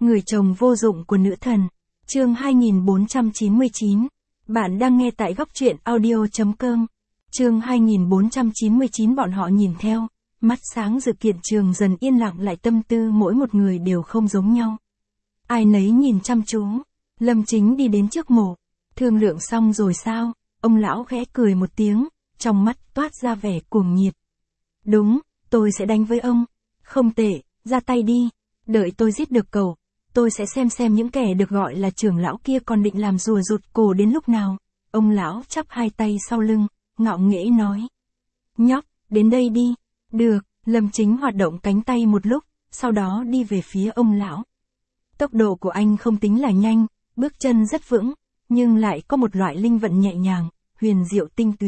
Người chồng vô dụng của nữ thần. Chương 2499. Bạn đang nghe tại góc truyện audio.com. Chương 2499 bọn họ nhìn theo, mắt sáng dự kiện trường dần yên lặng lại tâm tư mỗi một người đều không giống nhau. Ai nấy nhìn chăm chú, Lâm Chính đi đến trước mộ. Thương lượng xong rồi sao? Ông lão khẽ cười một tiếng, trong mắt toát ra vẻ cuồng nhiệt. Đúng, tôi sẽ đánh với ông. Không tệ, ra tay đi. Đợi tôi giết được cậu, tôi sẽ xem những kẻ được gọi là trưởng lão kia còn định làm rùa rụt cổ đến lúc nào. Ông lão chắp hai tay sau lưng, ngạo nghễ nói. Nhóc, đến đây đi. Được, Lâm Chính hoạt động cánh tay một lúc, sau đó đi về phía ông lão. Tốc độ của anh không tính là nhanh, bước chân rất vững, nhưng lại có một loại linh vận nhẹ nhàng, huyền diệu tinh túy.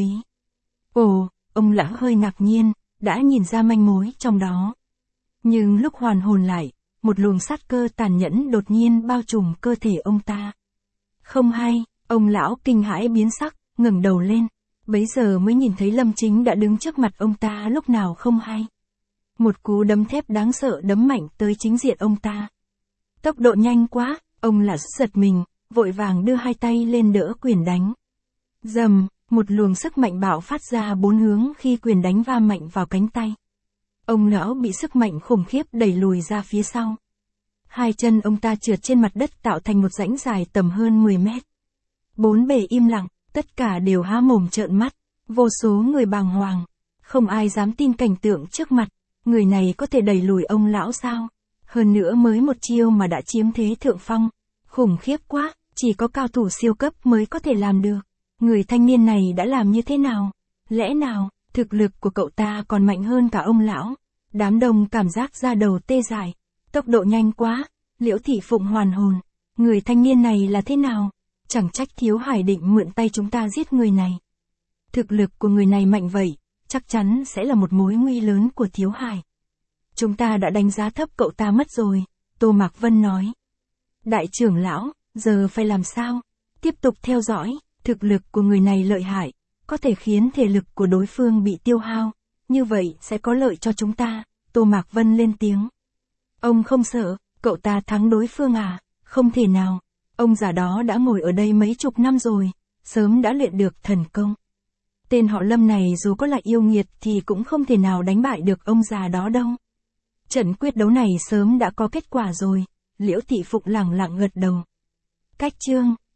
Ồ, ông lão hơi ngạc nhiên, đã nhìn ra manh mối trong đó. Nhưng lúc hoàn hồn lại, một luồng sát cơ tàn nhẫn đột nhiên bao trùm cơ thể ông ta. Không hay, ông lão kinh hãi biến sắc, ngẩng đầu lên, bấy giờ mới nhìn thấy Lâm Chính đã đứng trước mặt ông ta lúc nào không hay. Một cú đấm thép đáng sợ đấm mạnh tới chính diện ông ta. Tốc độ nhanh quá, ông lão giật mình, vội vàng đưa hai tay lên đỡ quyền đánh. Rầm, một luồng sức mạnh bạo phát ra bốn hướng khi quyền đánh va mạnh vào cánh tay. Ông lão bị sức mạnh khủng khiếp đẩy lùi ra phía sau. Hai chân ông ta trượt trên mặt đất tạo thành một rãnh dài tầm hơn 10 mét. Bốn bề im lặng, tất cả đều há mồm trợn mắt, vô số người bàng hoàng. Không ai dám tin cảnh tượng trước mặt, người này có thể đẩy lùi ông lão sao? Hơn nữa mới một chiêu mà đã chiếm thế thượng phong. Khủng khiếp quá, chỉ có cao thủ siêu cấp mới có thể làm được. Người thanh niên này đã làm như thế nào? Lẽ nào, thực lực của cậu ta còn mạnh hơn cả ông lão? Đám đông cảm giác da đầu tê dại. Tốc độ nhanh quá, Liễu Thị Phụng hoàn hồn. Người thanh niên này là thế nào? Chẳng trách Thiếu Hải định mượn tay chúng ta giết người này. Thực lực của người này mạnh vậy, chắc chắn sẽ là một mối nguy lớn của Thiếu Hải. Chúng ta đã đánh giá thấp cậu ta mất rồi, Tô Mạc Vân nói. Đại trưởng lão, giờ phải làm sao? Tiếp tục theo dõi, thực lực của người này lợi hại, có thể khiến thể lực của đối phương bị tiêu hao, như vậy sẽ có lợi cho chúng ta, Tô Mạc Vân lên tiếng. Ông không sợ, cậu ta thắng đối phương à? Không thể nào, ông già đó đã ngồi ở đây mấy chục năm rồi, sớm đã luyện được thần công. Tên họ Lâm này dù có là yêu nghiệt thì cũng không thể nào đánh bại được ông già đó đâu. Trận quyết đấu này sớm đã có kết quả rồi, Liễu Thị Phụng lẳng lặng gật đầu. Cách chương